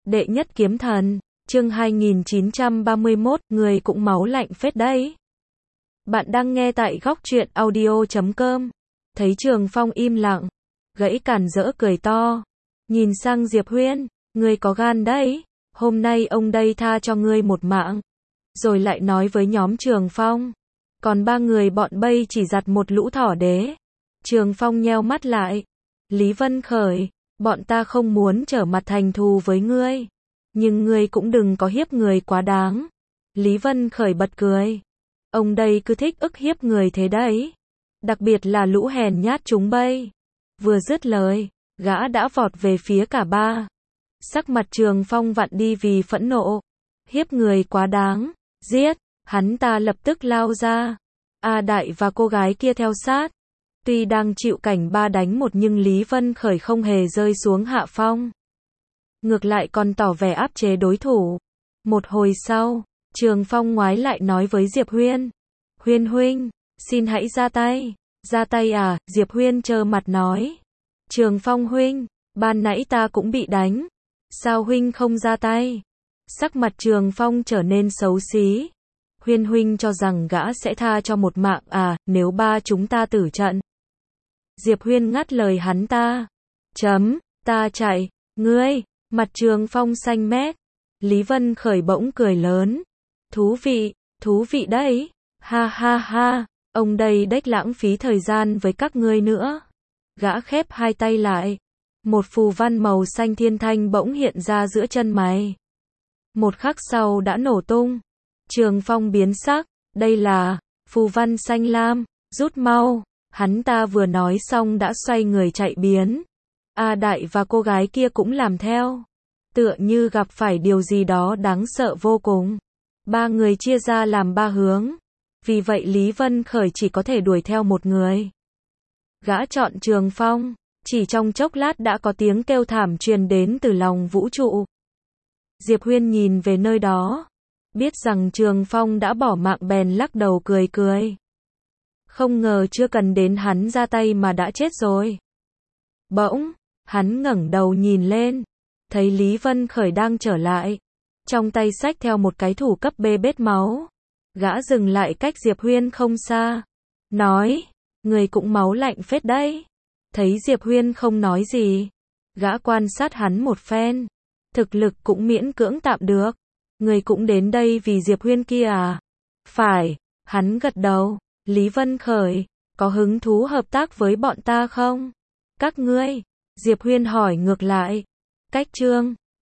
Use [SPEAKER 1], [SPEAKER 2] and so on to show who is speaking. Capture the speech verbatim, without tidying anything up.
[SPEAKER 1] Đệ nhất kiếm thần, chương hai nghìn chín trăm ba mươi mốt, người cũng máu lạnh phết đấy. Bạn đang nghe tại góc truyện audio chấm com. Thấy Trường Phong im lặng, gãy cản rỡ cười to. Nhìn sang Diệp Huyên, ngươi có gan đấy, hôm nay ông đây tha cho ngươi một mạng. Rồi lại nói với nhóm Trường Phong, còn ba người bọn bây chỉ giặt một lũ thỏ đế. Trường Phong nheo mắt lại. Lý Vân Khởi, bọn ta không muốn trở mặt thành thù với ngươi, nhưng ngươi cũng đừng có hiếp người quá đáng. Lý Vân Khởi bật cười. Ông đây cứ thích ức hiếp người thế đấy. Đặc biệt là lũ hèn nhát chúng bây. Vừa dứt lời, gã đã vọt về phía cả ba. Sắc mặt Trường Phong vặn đi vì phẫn nộ. Hiếp người quá đáng, giết, hắn ta lập tức lao ra. A Đại và cô gái kia theo sát. Tuy đang chịu cảnh ba đánh một nhưng Lý Vân Khởi không hề rơi xuống hạ phong. Ngược lại còn tỏ vẻ áp chế đối thủ. Một hồi sau, Trường Phong ngoái lại nói với Diệp Huyên. Huyên huynh, xin hãy ra tay. Ra tay à? Diệp Huyên trơ mặt nói. Trường Phong huynh, ban nãy ta cũng bị đánh. Sao huynh không ra tay? Sắc mặt Trường Phong trở nên xấu xí. Huyên huynh cho rằng gã sẽ tha cho một mạng à, nếu ba chúng ta tử trận. Diệp Huyên ngắt lời hắn ta. Chấm, ta chạy, ngươi, mặt Trường Phong xanh mét. Lý Vân Khởi bỗng cười lớn. Thú vị, thú vị đấy, ha ha ha, ông đây đếch lãng phí thời gian với các ngươi nữa. Gã khép hai tay lại. Một phù văn màu xanh thiên thanh bỗng hiện ra giữa chân mày. Một khắc sau đã nổ tung. Trường Phong biến sắc, đây là phù văn xanh lam, rút mau. Hắn ta vừa nói xong đã xoay người chạy biến. A Đại và cô gái kia cũng làm theo. Tựa như gặp phải điều gì đó đáng sợ vô cùng. Ba người chia ra làm ba hướng. Vì vậy Lý Vân Khởi chỉ có thể đuổi theo một người. Gã chọn Trường Phong. Chỉ trong chốc lát đã có tiếng kêu thảm truyền đến từ lòng vũ trụ. Diệp Huyên nhìn về nơi đó. Biết rằng Trường Phong đã bỏ mạng bèn lắc đầu cười cười. Không ngờ chưa cần đến hắn ra tay mà đã chết rồi. Bỗng, hắn ngẩng đầu nhìn lên. Thấy Lý Vân Khởi đang trở lại. Trong tay xách theo một cái thủ cấp bê bết máu. Gã dừng lại cách Diệp Huyên không xa. Nói, người cũng máu lạnh phết đấy. Thấy Diệp Huyên không nói gì. Gã quan sát hắn một phen. Thực lực cũng miễn cưỡng tạm được. Người cũng đến đây vì Diệp Huyên kia à? Phải, hắn gật đầu. Lý Vân Khởi, có hứng thú hợp tác với bọn ta không? Các ngươi? Diệp Huyên hỏi ngược lại. Cách trương,